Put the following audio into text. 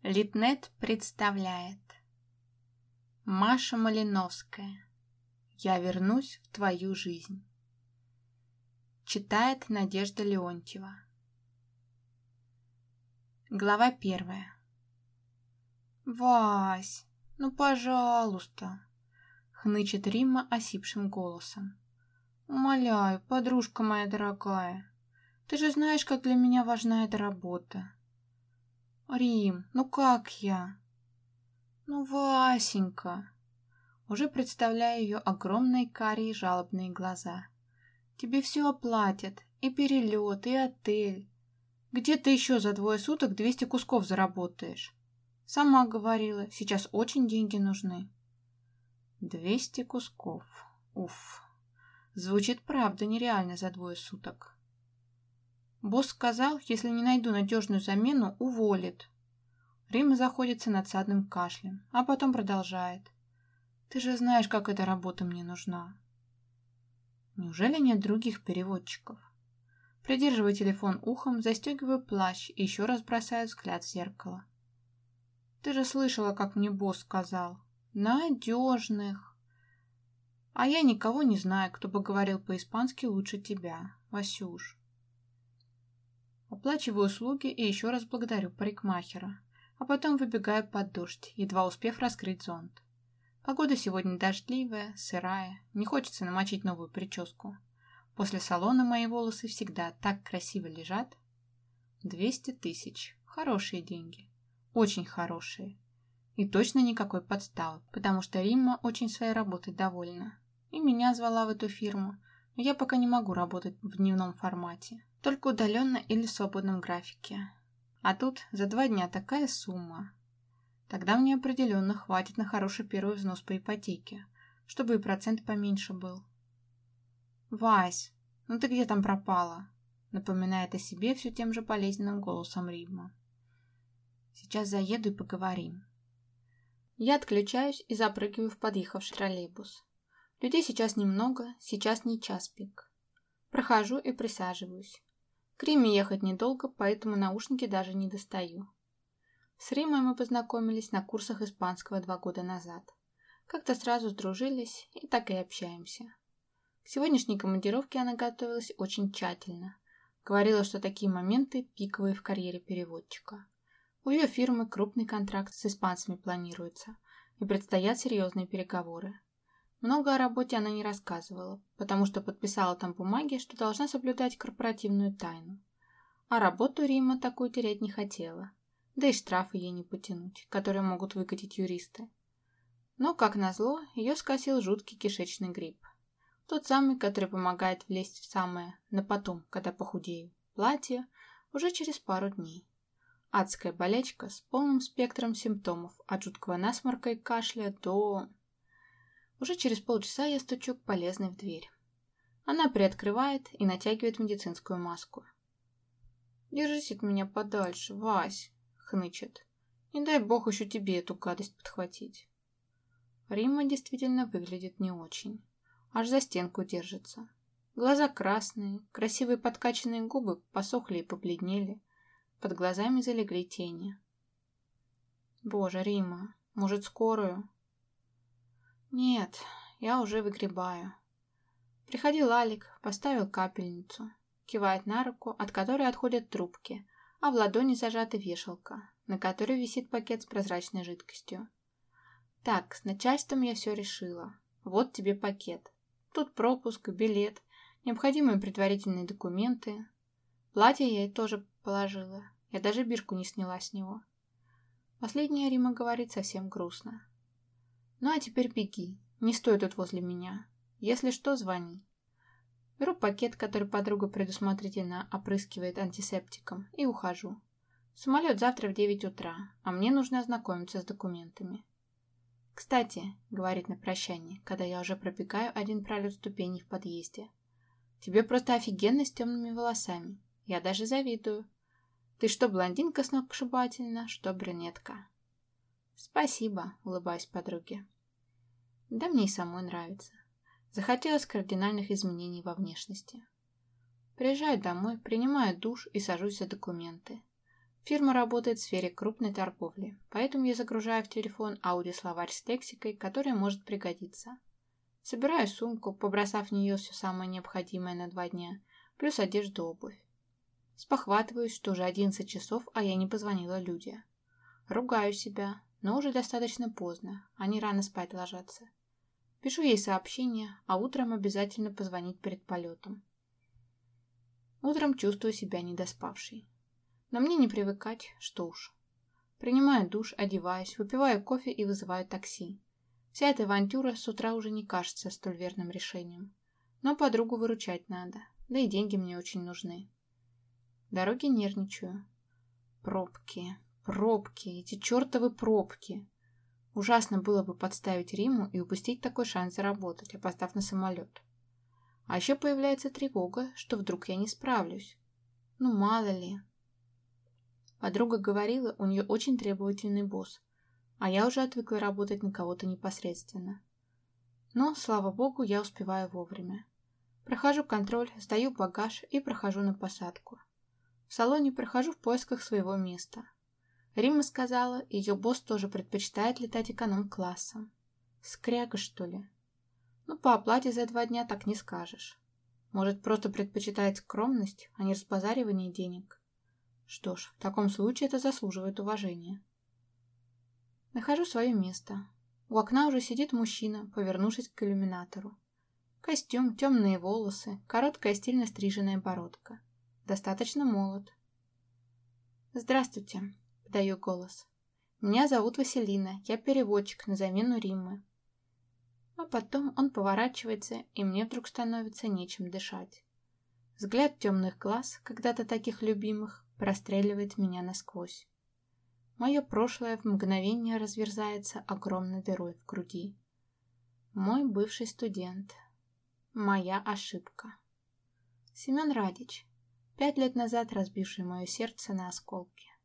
Литнет представляет. Маша Малиновская. Я вернусь в твою жизнь. Читает Надежда Леонтьева. Глава 1. «Вась, ну пожалуйста!» — хнычет Римма осипшим голосом. «Умоляю, подружка моя дорогая, ты же знаешь, как для меня важна эта работа. Рим, ну как я? Ну, Васенька!» Уже представляю ее огромные карие жалобные глаза. «Тебе все оплатят, и перелет, и отель. Где ты еще за 2 суток 200 кусков заработаешь? Сама говорила, сейчас очень деньги нужны». 200 кусков. Уф. Звучит правда нереально за 2 суток. Босс сказал, если не найду надежную замену, уволит. Рима заходится надсадным кашлем, а потом продолжает. «Ты же знаешь, как эта работа мне нужна». Неужели нет других переводчиков? Придерживаю телефон ухом, застегиваю плащ и еще раз бросаю взгляд в зеркало. «Ты же слышала, как мне босс сказал. Надежных. А я никого не знаю, кто бы говорил по-испански лучше тебя, Васюш». Оплачиваю услуги и еще раз благодарю парикмахера, а потом выбегаю под дождь, едва успев раскрыть зонт. Погода сегодня дождливая, сырая, не хочется намочить новую прическу. После салона мои волосы всегда так красиво лежат. 200 тысяч. Хорошие деньги. Очень хорошие. И точно никакой подставы, потому что Римма очень своей работой довольна. И меня звала в эту фирму, но я пока не могу работать в дневном формате, только удаленно или в свободном графике. А тут за 2 дня такая сумма. Тогда мне определенно хватит на хороший первый взнос по ипотеке, чтобы и процент поменьше был. «Вась, ну ты где там пропала?» — напоминает о себе все тем же болезненным голосом Римма. «Сейчас заеду и поговорим». Я отключаюсь и запрыгиваю в подъехавший троллейбус. Людей сейчас немного, сейчас не час пик. Прохожу и присаживаюсь. К Риме ехать недолго, поэтому наушники даже не достаю. С Римой мы познакомились на курсах испанского 2 года назад. Как-то сразу сдружились и так и общаемся. К сегодняшней командировке она готовилась очень тщательно. Говорила, что такие моменты пиковые в карьере переводчика. У ее фирмы крупный контракт с испанцами планируется, и предстоят серьезные переговоры. Много о работе она не рассказывала, потому что подписала там бумаги, что должна соблюдать корпоративную тайну. А работу Рима такую терять не хотела. Да и штрафы ей не потянуть, которые могут выкатить юристы. Но, как назло, ее скосил жуткий кишечный грипп. Тот самый, который помогает влезть в самое, на потом, когда похудею, платье, уже через пару дней. Адская болячка с полным спектром симптомов, от жуткого насморка и кашля до... Уже через полчаса я стучу к полезной в дверь. Она приоткрывает и натягивает медицинскую маску. «Держись от меня подальше, Вась!» — хнычет. «Не дай бог еще тебе эту гадость подхватить». Римма действительно выглядит не очень. Аж за стенку держится. Глаза красные, красивые подкачанные губы посохли и побледнели. Под глазами залегли тени. «Боже, Римма, может, скорую?» «Нет, я уже выгребаю». Приходил Алик, поставил капельницу. Кивает на руку, от которой отходят трубки, а в ладони зажата вешалка, на которой висит пакет с прозрачной жидкостью. «Так, с начальством я все решила. Вот тебе пакет. Тут пропуск, билет, необходимые предварительные документы. Платье я ей тоже положила. Я даже бирку не сняла с него». Последняя Рима говорит совсем грустно. «Ну а теперь беги. Не стой тут возле меня. Если что, звони». Беру пакет, который подруга предусмотрительно опрыскивает антисептиком, и ухожу. Самолет завтра в 9 утра, а мне нужно ознакомиться с документами. «Кстати», — говорит на прощание, когда я уже пробегаю один пролет ступеней в подъезде, «тебе просто офигенно с темными волосами. Я даже завидую. Ты что блондинка сногсшибательна, что брюнетка». «Спасибо», — улыбаюсь подруге. «Да мне и самой нравится». Захотелось кардинальных изменений во внешности. Приезжаю домой, принимаю душ и сажусь за документы. Фирма работает в сфере крупной торговли, поэтому я загружаю в телефон аудиословарь с лексикой, которая может пригодиться. Собираю сумку, побросав в нее все самое необходимое на 2 дня, плюс одежду, обувь. Спохватываюсь, что уже 11 часов, а я не позвонила Люде. Ругаю себя, но уже достаточно поздно, они рано спать ложатся. Пишу ей сообщение, а утром обязательно позвонить перед полетом. Утром чувствую себя недоспавшей. Но мне не привыкать, что уж. Принимаю душ, одеваюсь, выпиваю кофе и вызываю такси. Вся эта авантюра с утра уже не кажется столь верным решением. Но подругу выручать надо, да и деньги мне очень нужны. Дороги нервничаю. Пробки, эти чертовы пробки. Ужасно было бы подставить Риму и упустить такой шанс заработать, опоздав на самолет. А еще появляется тревога, что вдруг я не справлюсь. Ну, мало ли. Подруга говорила, у нее очень требовательный босс, а я уже отвыкла работать на кого-то непосредственно. Но, слава богу, я успеваю вовремя. Прохожу контроль, сдаю багаж и прохожу на посадку. В салоне прохожу в поисках своего места. Римма сказала, ее босс тоже предпочитает летать эконом-классом. Скряга, что ли? Ну, по оплате за 2 дня так не скажешь. Может, просто предпочитает скромность, а не разбазаривание денег. Что ж, в таком случае это заслуживает уважения. Нахожу свое место. У окна уже сидит мужчина, повернувшись к иллюминатору. Костюм, темные волосы, короткая стильно стриженная бородка. Достаточно молод. «Здравствуйте», — подаю голос. «Меня зовут Василина, я переводчик на замену Риммы». А потом он поворачивается, и мне вдруг становится нечем дышать. Взгляд темных глаз, когда-то таких любимых, простреливает меня насквозь. Мое прошлое в мгновение разверзается огромной дырой в груди. Мой бывший студент. Моя ошибка. Семен Радич, 5 лет назад разбивший мое сердце на осколки.